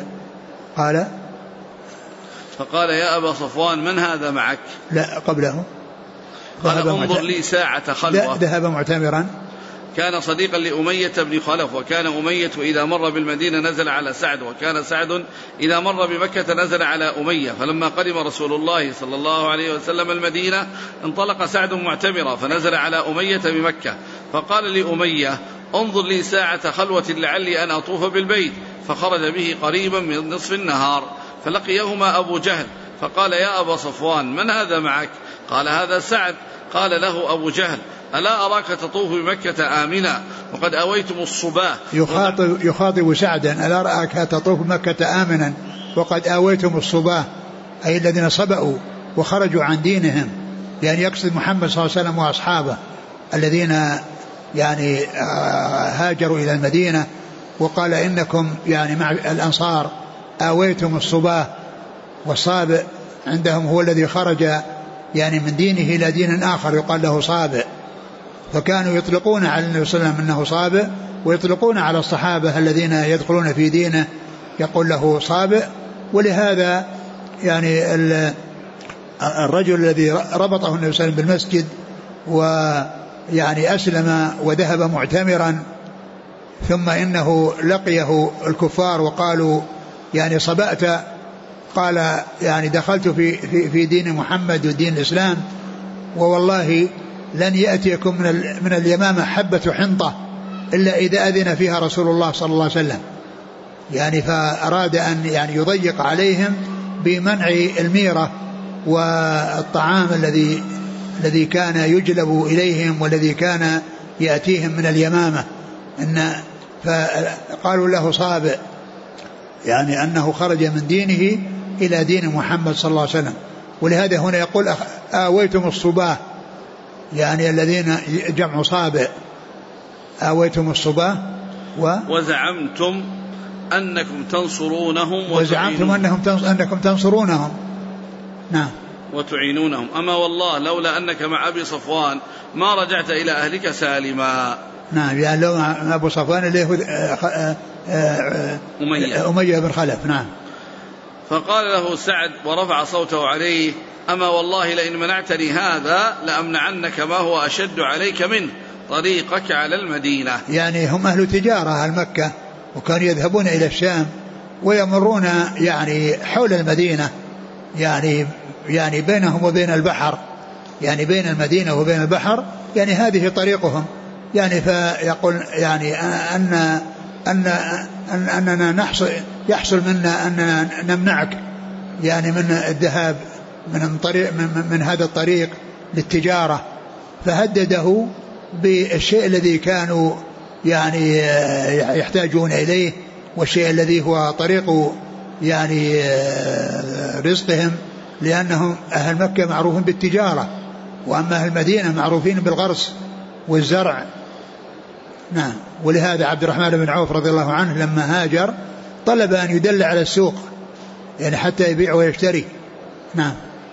فقال يا أبا صفوان من هذا معك؟ لا قبله. قال انظر لي ساعة خلوة. ذهب معتمرا. كان صديقا لأمية بن خلف وكان أمية إذا مر بالمدينة نزل على سعد وكان سعد إذا مر بمكة نزل على أمية. فلما قدم رسول الله صلى الله عليه وسلم المدينة انطلق سعد معتمرا فنزل على أمية بمكة فقال لأمية انظر لي ساعة خلوة لعلي أن أطوف بالبيت. فخرج به قريبا من نصف النهار فلقيهما أبو جهل فقال يا أبا صفوان من هذا معك؟ قال هذا سعد. قال له أبو جهل ألا أراك تطوف بمكة آمنا وقد أويتم الصباح. يخاطب سعدا ألا أراك تطوف بمكة آمنا وقد أويتم الصباح أي الذين صبأوا وخرجوا عن دينهم يعني يقصد محمد صلى الله عليه وسلم وأصحابه الذين يعني هاجروا إلى المدينة، وقال إنكم يعني مع الأنصار آويتم الصباه، والصابئ عندهم هو الذي خرج يعني من دينه إلى دين آخر يقال له صابئ، فكانوا يطلقون على النبي صلى الله عليه وسلم أنه صابئ، ويطلقون على الصحابة الذين يدخلون في دينه يقول له صابئ. ولهذا يعني الرجل الذي ربطه النبي صلى الله عليه وسلم بالمسجد ويعني أسلم وذهب معتمرا، ثم إنه لقيه الكفار وقالوا يعني صبأت، قال يعني دخلت في دين محمد ودين الإسلام، ووالله لن يأتيكم من اليمامة حبة حنطة إلا إذا أذن فيها رسول الله صلى الله عليه وسلم. يعني فأراد أن يعني يضيق عليهم بمنع الميرة والطعام الذي كان يجلب إليهم والذي كان يأتيهم من اليمامة. فقالوا له صابئ، يعني أنه خرج من دينه إلى دين محمد صلى الله عليه وسلم. ولهذا هنا يقول آويتم الصباه، يعني الذين جمع صابئ، آويتم الصباه وزعمتم أنكم تنصرونهم وزعمتم أنكم تنصرونهم، نعم، وتعينونهم. أما والله لولا أنك مع أبي صفوان ما رجعت إلى أهلك سالما. نعم، يعني لو مع أبو صفوان اللي هو أمية بن خلف. نعم. فقال له سعد ورفع صوته عليه: أما والله لئن منعتني هذا لأمنعنك ما هو أشد عليك منه، طريقك على المدينة. يعني هم أهل تجارة أهل مكة، وكانوا يذهبون إلى الشام ويمرون يعني حول المدينة، يعني بينهم وبين البحر، يعني بين المدينة وبين البحر، يعني هذه طريقهم. يعني فيقول يعني أننا يحصل منا أننا نمنعك يعني من الذهاب من هذا الطريق للتجارة. فهدده بالشيء الذي كانوا يعني يحتاجون إليه، والشيء الذي هو طريق يعني رزقهم، لأنهم أهل مكة معروفين بالتجارة، وأما أهل المدينة معروفين بالغرس والزرع. نعم. ولهذا عبد الرحمن بن عوف رضي الله عنه لما هاجر طلب أن يدل على السوق، يعني حتى يبيع ويشتري. نعم.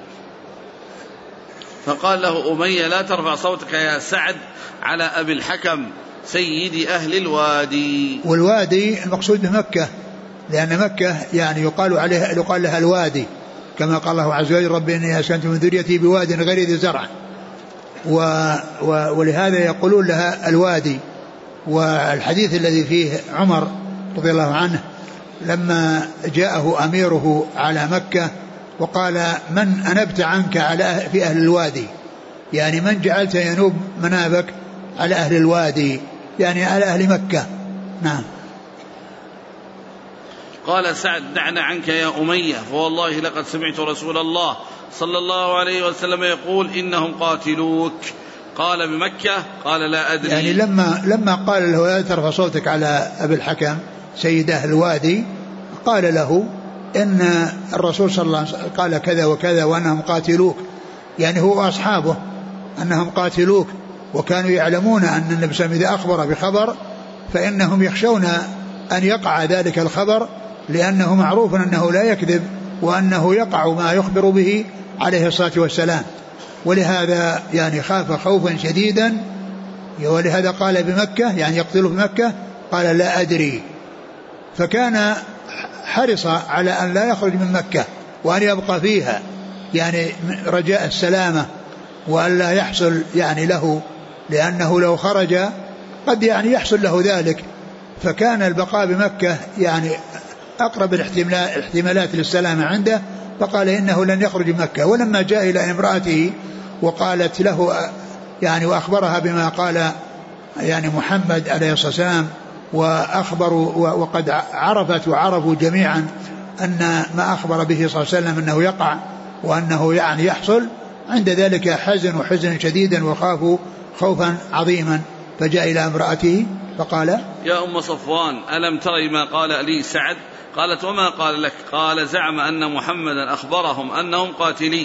فقال له أمية: لا ترفع صوتك يا سعد على أبي الحكم سيد أهل الوادي. والوادي المقصود بمكة، لأن مكة يعني يقال لها الوادي، كما قال الله عز وجل: رب إني أسكنت من ذريتي بواد غير ذي زرع، ولهذا يقولون لها الوادي. والحديث الذي فيه عمر رضي الله عنه لما جاءه أميره على مكة وقال: من أنبت عنك في أهل الوادي، يعني من جعلت ينوب منابك على أهل الوادي، يعني على أهل مكة. نعم. قال سعد: دعنا عنك يا أمية، فوالله لقد سمعت رسول الله صلى الله عليه وسلم يقول: إنهم قاتلوك. قال: بمكة؟ قال: لا أدري. يعني لما قال له: لا ترفع صوتك على أبي الحكم سيد أهل الوادي، قال له إن الرسول صلى الله عليه وسلم قال كذا وكذا وأنهم قاتلوك، يعني هو وأصحابه أنهم قاتلوك، وكانوا يعلمون أن النبي صلى الله عليه وسلم إذا أخبر بخبر فإنهم يخشون أن يقع ذلك الخبر، لأنه معروف أنه لا يكذب، وأنه يقع ما يخبر به عليه الصلاة والسلام. ولهذا يعني خاف خوفا شديدا، ولهذا قال بمكة، يعني يقتله بمكة. قال: لا أدري. فكان حرص على أن لا يخرج من مكة وأن يبقى فيها، يعني رجاء السلامة وأن لا يحصل يعني له، لأنه لو خرج قد يعني يحصل له ذلك. فكان البقاء بمكة يعني أقرب الاحتمالات للسلامة عنده، فقال إنه لن يخرج من مكة. ولما جاء إلى امرأته وقالت له يعني وأخبرها بما قال يعني محمد عليه الصلاة والسلام، وأخبروا وقد عرفت وعرفوا جميعا أن ما أخبر به صلى الله عليه وسلم أنه يقع وأنه يعني يحصل، عند ذلك حزن شديدا وخافوا خوفا عظيما. فجاء إلى امرأته فقال: يا أم صفوان، ألم تري ما قال لي سعد؟ قالت: وما قال لك؟ قال: زعم أن محمدا أخبرهم أنهم قاتلي،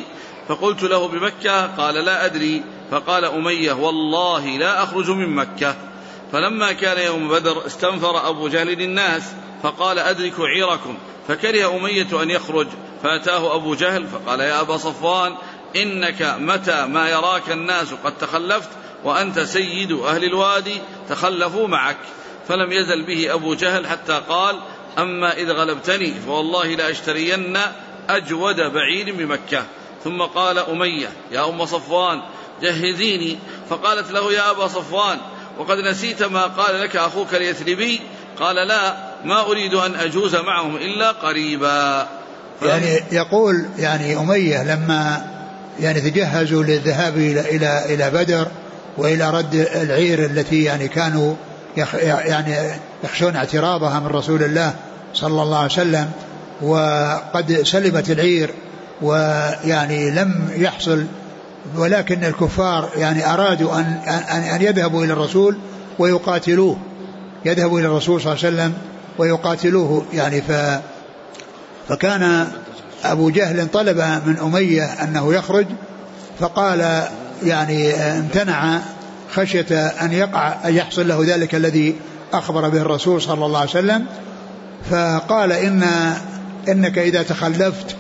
فقلت له بمكة؟ قال لا أدري. فقال أمية والله لا أخرج من مكة. فلما كان يوم بدر استنفر أبو جهل الناس فقال أدركوا عيركم، فكره أمية أن يخرج، فأتاه أبو جهل فقال يا أبا صفوان إنك متى ما يراك الناس قد تخلفت وأنت سيد أهل الوادي تخلفوا معك. فلم يزل به أبو جهل حتى قال أما إذ غلبتني فوالله لا أشترين أجود بعير بمكة. ثم قال أمية يا أم صفوان جهزيني. فقالت له يا أبا صفوان وقد نسيت ما قال لك أخوك اليثربي؟ قال لا ما أريد أن أجوز معهم إلا قريبا. يعني يقول يعني أمية لما يعني تجهزوا للذهاب إلى بدر وإلى رد العير التي يعني كانوا يعني يخشون اعتراضها من رسول الله صلى الله عليه وسلم، وقد سلبت العير ويعني لم يحصل، ولكن الكفار يعني أرادوا أن يذهبوا إلى الرسول ويقاتلوه، يذهبوا إلى الرسول صلى الله عليه وسلم ويقاتلوه يعني. فكان أبو جهل طلب من أمية أنه يخرج، فقال يعني امتنع خشية أن يحصل له ذلك الذي أخبر به الرسول صلى الله عليه وسلم. فقال إنك إذا تخلفت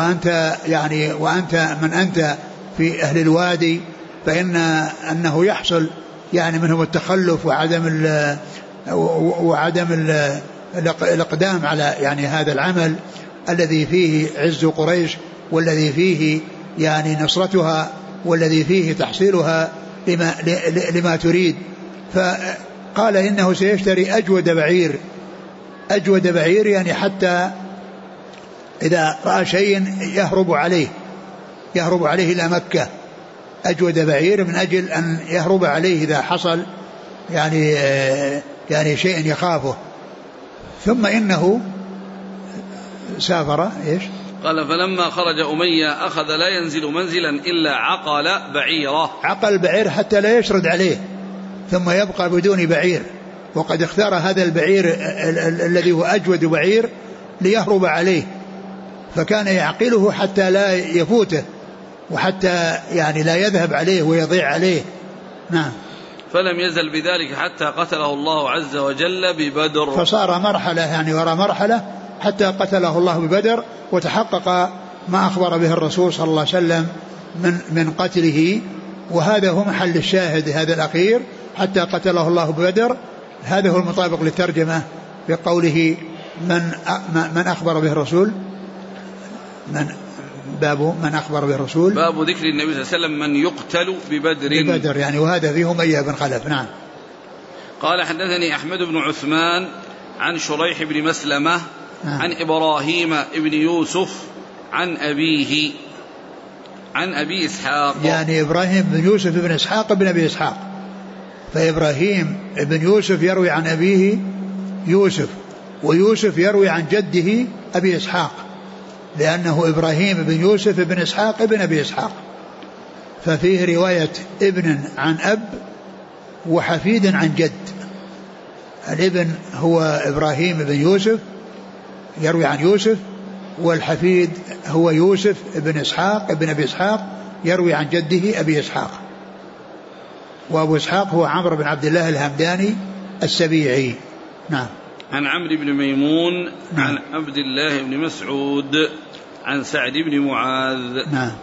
وأنت من أنت في أهل الوادي أنه يحصل يعني منهم التخلف وعدم الإقدام على يعني هذا العمل الذي فيه عز قريش والذي فيه يعني نصرتها والذي فيه تحصيلها لما تريد. فقال إنه سيشتري أجود بعير يعني حتى إذا رأى شيء يهرب عليه إلى مكة، أجود بعير من أجل أن يهرب عليه إذا حصل يعني شيء يخافه. ثم إنه سافر إيش؟ قال فلما خرج أمية أخذ لا ينزل منزلا إلا عقل بعيره، عقل بعير حتى لا يشرد عليه ثم يبقى بدون بعير، وقد اختار هذا البعير الذي هو أجود بعير ليهرب عليه، فكان يعقله حتى لا يفوته وحتى يعني لا يذهب عليه ويضيع عليه. نعم. فلم يزل بذلك حتى قتله الله عز وجل ببدر، فصار مرحلة يعني وراء مرحلة حتى قتله الله ببدر، وتحقق ما أخبر به الرسول صلى الله عليه وسلم من قتله. وهذا هو محل الشاهد هذا الأخير حتى قتله الله ببدر. هذا هو المطابق للترجمة بقوله من أخبر به الرسول، من أخبر به الرسول، باب ذكر النبي صلى الله عليه وسلم من يقتل ببدر يعني، وهذا فيه أمية بن خلف. نعم. قال حدثني أحمد بن عثمان عن شريح بن مسلمة عن إبراهيم بن يوسف عن أبيه عن أبي إسحاق، يعني إبراهيم بن يوسف بن إسحاق بن أبي إسحاق، فإبراهيم بن يوسف يروي عن أبيه يوسف، ويوسف يروي عن جده أبي إسحاق، لأنه إبراهيم بن يوسف بن إسحاق بن أبي إسحاق، ففيه رواية ابن عن أب وحفيد عن جد. الابن هو إبراهيم بن يوسف يروي عن يوسف، والحفيد هو يوسف بن إسحاق بن أبي إسحاق يروي عن جده أبي إسحاق. وأبو إسحاق هو عمرو بن عبد الله الهمداني السبيعي. نعم. عن عمرو بن ميمون. نعم. عن عبد الله بن مسعود عن سعد بن معاذ. نعم.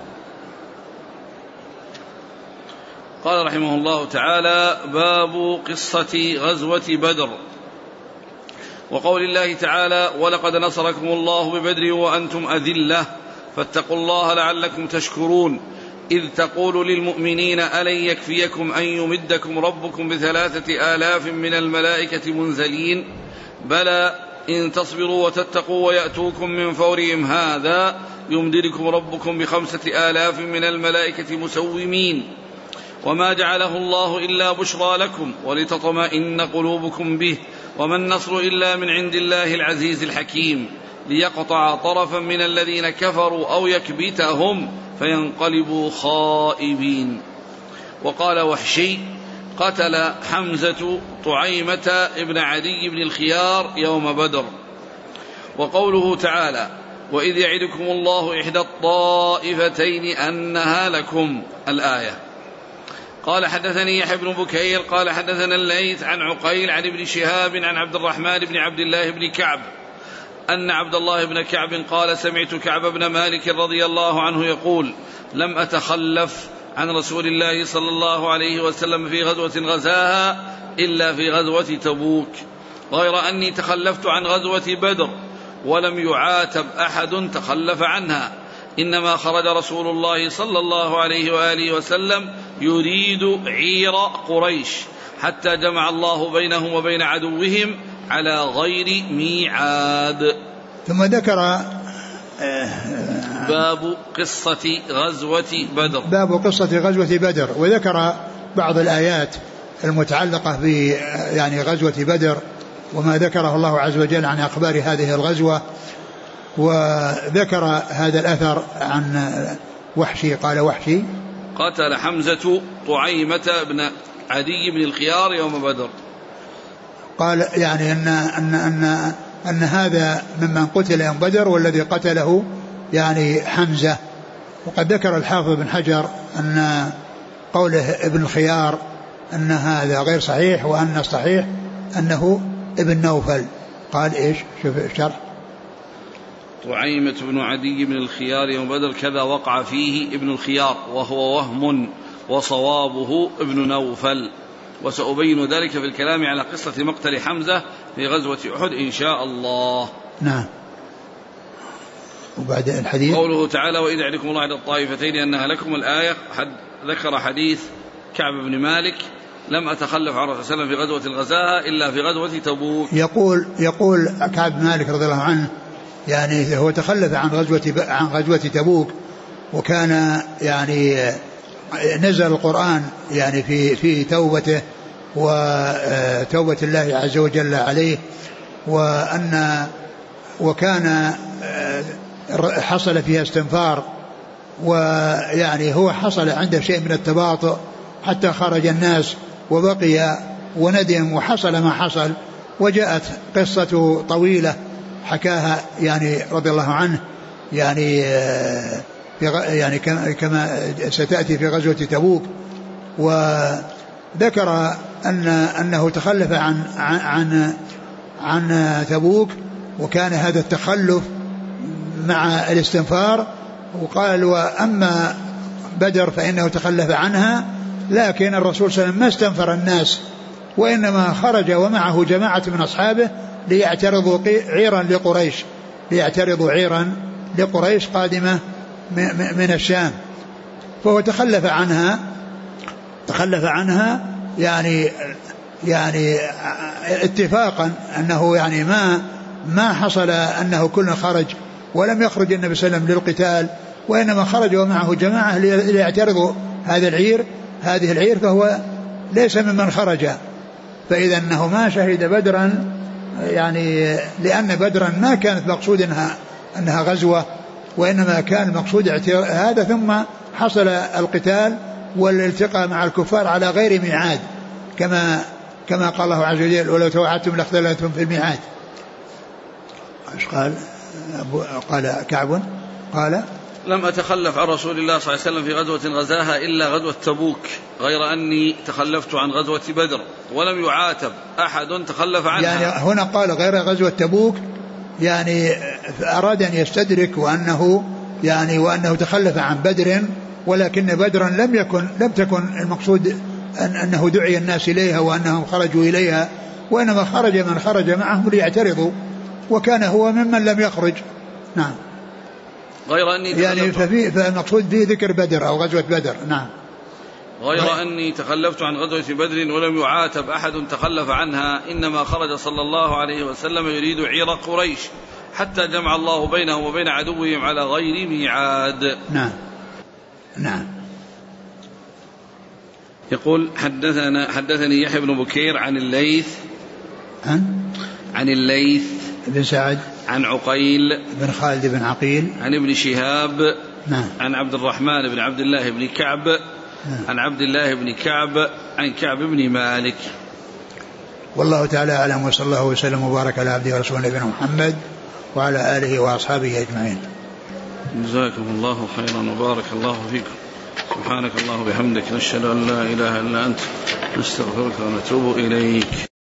قال رحمه الله تعالى باب قصة غزوة بدر وقول الله تعالى ولقد نصركم الله ببدر وأنتم أذلة فاتقوا الله لعلكم تشكرون إذ تقول للمؤمنين ألن يكفيكم أن يمدكم ربكم ب3,000 من الملائكة منزلين بلى إن تصبروا وتتقوا ويأتوكم من فورهم هذا يمددكم ربكم ب5,000 من الملائكة مسومين وما جعله الله إلا بشرى لكم ولتطمئن قلوبكم به وما النصر إلا من عند الله العزيز الحكيم ليقطع طرفا من الذين كفروا أو يكبتهم فينقلبوا خائبين. وقال وحشي قتل حمزة طعيمة ابن عدي بن الخيار يوم بدر. وقوله تعالى وإذ يعدكم الله إحدى الطائفتين أنها لكم الآية. قال حدثني يحيى بن بكير قال حدثنا الليث عن عقيل عن ابن شهاب عن عبد الرحمن بن عبد الله بن كعب أن عبد الله بن كعب قال سمعت كعب بن مالك رضي الله عنه يقول لم أتخلف عن رسول الله صلى الله عليه وسلم في غزوة غزاها إلا في غزوة تبوك، غير أني تخلفت عن غزوة بدر ولم يعاتب أحد تخلف عنها، إنما خرج رسول الله صلى الله عليه وآله وسلم يريد عير قريش حتى جمع الله بينهم وبين عدوهم على غير ميعاد. ثم ذكر باب قصة غزوة بدر. باب قصة غزوة بدر، وذكر بعض الآيات المتعلقة ب يعني غزوة بدر وما ذكره الله عز وجل عن أخبار هذه الغزوة، وذكر هذا الأثر عن وحشي قال وحشي قتل حمزة طعيمة بن عدي بن الخيار يوم بدر. قال يعني أن هذا ممن قتل يوم بدر والذي قتله يعني حمزة. وقد ذكر الحافظ بن حجر أن قوله ابن الخيار أن هذا غير صحيح، وأن الصحيح أنه ابن نوفل. قال إيش؟ شوف الشرح. طعيمة بن عدي بن الخيار يوم بدر كذا وقع فيه ابن الخيار وهو وهم وصوابه ابن نوفل، وسأبين ذلك في الكلام على قصة مقتل حمزة في غزوة أحد إن شاء الله. نعم. وبعد الحديث قوله تعالى وإذ يعدكم الله إحدى الطائفتين أنها لكم الآية. ذكر حديث كعب بن مالك لم أتخلف عن رسول الله صلى الله عليه وسلم في غزوة غزاها إلا في غزوة تبوك. يقول كعب بن مالك رضي الله عنه يعني هو تخلف عن غزوة تبوك، وكان يعني نزل القرآن يعني في توبته وتوبة الله عز وجل عليه، وكان حصل فيها استنفار، ويعني هو حصل عنده شيء من التباطؤ حتى خرج الناس وبقي وندم وحصل ما حصل. وجاءت قصة طويلة حكاها يعني رضي الله عنه يعني كما ستأتي في غزوة تبوك. وذكر أنه تخلف عن تبوك، وكان هذا التخلف مع الاستنفار. وقال وأما بدر فإنه تخلف عنها، لكن الرسول صلى الله عليه وسلم ما استنفر الناس، وإنما خرج ومعه جماعة من أصحابه ليعترضوا عيرا لقريش قادمة من الشام. فهو تخلف عنها يعني اتفاقا أنه يعني ما حصل أنه كل خرج، ولم يخرج النبي صلى الله عليه وسلم للقتال، وإنما خرج ومعه جماعة ليعترضوا هذه العير، فهو ليس ممن خرج. فإذا أنه ما شهد بدرا يعني لأن بدرا ما كانت مقصود أنها غزوة، وإنما كان المقصود هذا، ثم حصل القتال والالتقاء مع الكفار على غير ميعاد كما قال الله عز وجل ولو توعدتم لاختلفتم في الميعاد. ايش قال كعب قال لم أتخلف عن رسول الله صلى الله عليه وسلم في غزوة غزاها إلا غزوة تبوك، غير أني تخلفت عن غزوة بدر ولم يعاتب أحد تخلف عنها. يعني هنا قال غير غزوة تبوك، يعني أراد أن يستدرك وأنه تخلف عن بدر، ولكن بدرا لم تكن المقصود أنه دعي الناس إليها وأنهم خرجوا إليها، وإنما خرج من خرج معهم ليعترضوا، وكان هو ممن لم يخرج. نعم. غير أني يعني فالمقصود فيه ذكر بدر أو غزوة بدر. نعم. غير أني تخلفت عن غزوة بدر ولم يعاتب أحد تخلف عنها، إنما خرج صلى الله عليه وسلم يريد عير قريش حتى جمع الله بينهم وبين عدوهم على غير ميعاد. نعم. يقول حدثني يحيى بن بكير عن الليث بن سعد عن عقيل بن خالد بن عقيل عن ابن شهاب نعم. عن عبد الرحمن بن عبد الله بن كعب نعم. عن عبد الله بن كعب عن كعب بن مالك. والله تعالى أعلم، وصلى الله وسلم وبارك على عبده ورسوله نبينا محمد وعلى آله وأصحابه أجمعين. جزاكم الله خيرا وبارك الله فيكم. سبحانك الله وبحمدك، نشهد أن لا إله إلا أنت، نستغفرك ونتوب إليك.